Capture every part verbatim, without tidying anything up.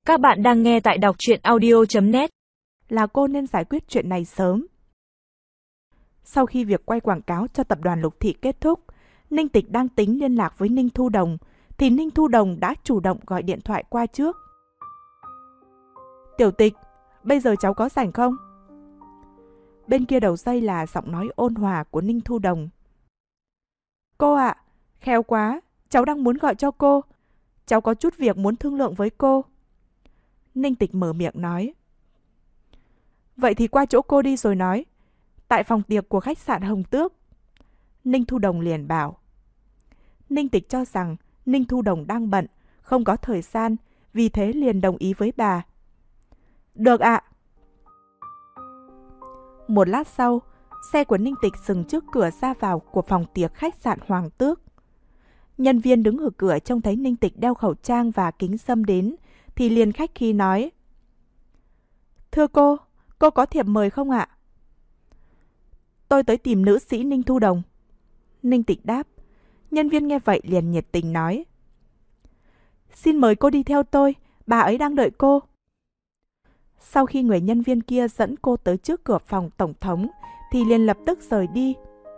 Các bạn đang nghe tại đọc truyện audio chấm net. Là cô nên giải quyết chuyện này sớm. Sau khi việc quay quảng cáo cho tập đoàn Lục Thị kết thúc, Ninh Tịch đang tính liên lạc với Ninh Thu Đồng, thì Ninh Thu Đồng đã chủ động gọi điện thoại qua trước. Tiểu Tịch, bây giờ cháu có rảnh không? Bên kia đầu dây là giọng nói ôn hòa của Ninh Thu Đồng. Cô ạ, à, khéo quá, cháu đang muốn gọi cho cô. Cháu có chút việc muốn thương lượng với cô. Ninh Tịch mở miệng nói. Vậy thì qua chỗ cô đi rồi nói. Tại phòng tiệc của khách sạn Hồng Tước. Ninh Thu Đồng liền bảo. Ninh Tịch cho rằng Ninh Thu Đồng đang bận, không có thời gian, vì thế liền đồng ý với bà. Được ạ. Một lát sau, xe của Ninh Tịch dừng trước cửa ra vào của phòng tiệc khách sạn Hoàng Tước. Nhân viên đứng ở cửa trông thấy Ninh Tịch đeo khẩu trang và kính râm đến, thì liền khách khí nói. Thưa cô, cô có thiệp mời không ạ? Tôi tới tìm nữ sĩ Ninh Thu Đồng. Ninh Tịch đáp. Nhân viên nghe vậy liền nhiệt tình nói. Xin mời cô đi theo tôi, bà ấy đang đợi cô. Sau khi người nhân viên kia dẫn cô tới trước cửa phòng tổng thống, thì liền lập tức rời đi.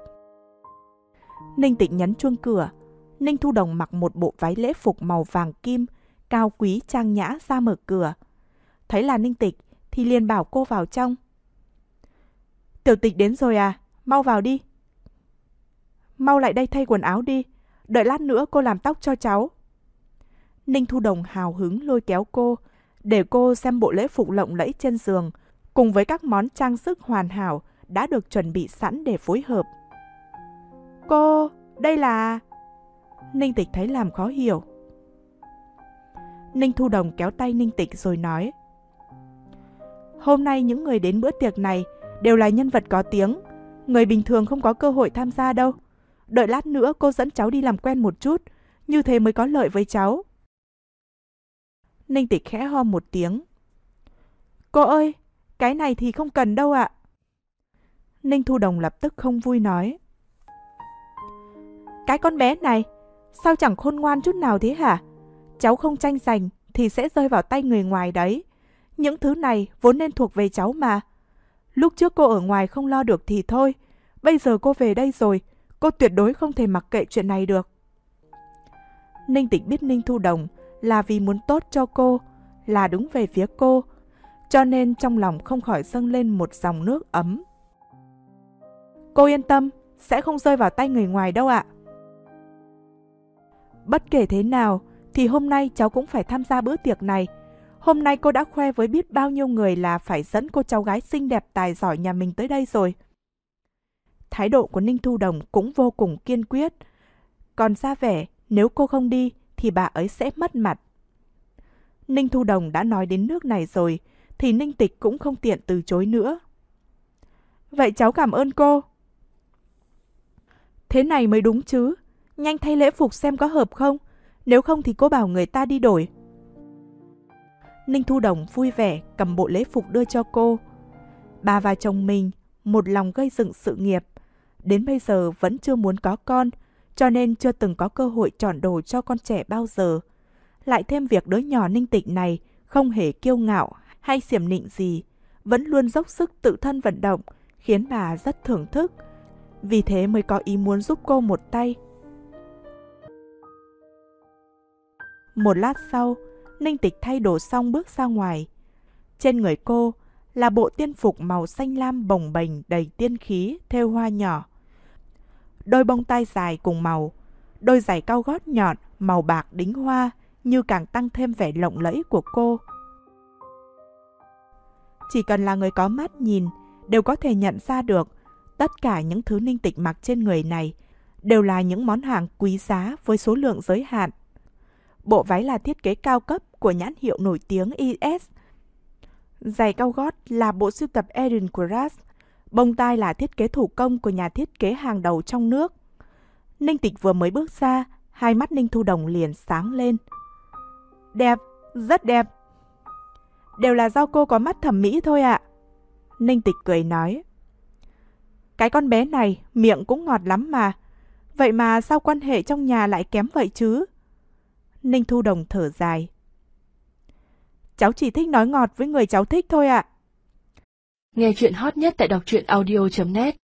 Ninh Tịch nhấn chuông cửa. Ninh Thu Đồng mặc một bộ váy lễ phục màu vàng kim, cao quý trang nhã ra mở cửa. Thấy là Ninh Tịch thì liền bảo cô vào trong. Tiểu Tịch đến rồi à, mau vào đi. Mau lại đây thay quần áo đi, đợi lát nữa cô làm tóc cho cháu. Ninh Thu Đồng hào hứng lôi kéo cô, để cô xem bộ lễ phục lộng lẫy trên giường, cùng với các món trang sức hoàn hảo đã được chuẩn bị sẵn để phối hợp. Cô, đây là... Ninh Tịch thấy làm khó hiểu. Ninh Thu Đồng kéo tay Ninh Tịch rồi nói. Hôm nay những người đến bữa tiệc này đều là nhân vật có tiếng, người bình thường không có cơ hội tham gia đâu. Đợi lát nữa cô dẫn cháu đi làm quen một chút, như thế mới có lợi với cháu. Ninh Tịch khẽ ho một tiếng. Cô ơi, cái này thì không cần đâu ạ. Ninh Thu Đồng lập tức không vui nói. Cái con bé này, sao chẳng khôn ngoan chút nào thế hả? Cháu không tranh giành thì sẽ rơi vào tay người ngoài đấy. Những thứ này vốn nên thuộc về cháu mà. Lúc trước cô ở ngoài không lo được thì thôi. Bây giờ cô về đây rồi, cô tuyệt đối không thể mặc kệ chuyện này được. Ninh Tịch biết Ninh Thu Đồng là vì muốn tốt cho cô, là đứng về phía cô, cho nên trong lòng không khỏi dâng lên một dòng nước ấm. Cô yên tâm, sẽ không rơi vào tay người ngoài đâu ạ. Bất kể thế nào, thì hôm nay cháu cũng phải tham gia bữa tiệc này. Hôm nay cô đã khoe với biết bao nhiêu người là phải dẫn cô cháu gái xinh đẹp tài giỏi nhà mình tới đây rồi. Thái độ của Ninh Thu Đồng cũng vô cùng kiên quyết. Còn ra vẻ, nếu cô không đi, thì bà ấy sẽ mất mặt. Ninh Thu Đồng đã nói đến nước này rồi, thì Ninh Tịch cũng không tiện từ chối nữa. Vậy cháu cảm ơn cô. Thế này mới đúng chứ. Nhanh thay lễ phục xem có hợp không. Nếu không thì cô bảo người ta đi đổi. Ninh Thu Đồng vui vẻ cầm bộ lễ phục đưa cho cô. Bà và chồng mình một lòng gây dựng sự nghiệp. Đến bây giờ vẫn chưa muốn có con, cho nên chưa từng có cơ hội chọn đồ cho con trẻ bao giờ. Lại thêm việc đứa nhỏ Ninh Tịch này không hề kiêu ngạo hay xiểm nịnh gì, vẫn luôn dốc sức tự thân vận động, khiến bà rất thưởng thức. Vì thế mới có ý muốn giúp cô một tay. Một lát sau, Ninh Tịch thay đồ xong bước ra ngoài. Trên người cô là bộ tiên phục màu xanh lam bồng bềnh đầy tiên khí thêu hoa nhỏ. Đôi bông tai dài cùng màu, đôi giày cao gót nhọn màu bạc đính hoa như càng tăng thêm vẻ lộng lẫy của cô. Chỉ cần là người có mắt nhìn đều có thể nhận ra được tất cả những thứ Ninh Tịch mặc trên người này đều là những món hàng quý giá với số lượng giới hạn. Bộ váy là thiết kế cao cấp của nhãn hiệu nổi tiếng i ét. Giày cao gót là bộ sưu tập Eden của Ras. Bông tai là thiết kế thủ công của nhà thiết kế hàng đầu trong nước. Ninh Tịch vừa mới bước ra, hai mắt Ninh Thu Đồng liền sáng lên. Đẹp, rất đẹp. Đều là do cô có mắt thẩm mỹ thôi ạ. Ninh Tịch cười nói. Cái con bé này miệng cũng ngọt lắm mà. Vậy mà sao quan hệ trong nhà lại kém vậy chứ? Ninh Thu Đồng thở dài. cháu chỉ thích nói ngọt với người cháu thích thôi ạ. Nghe chuyện hot nhất tại đọc truyện audio chấm net.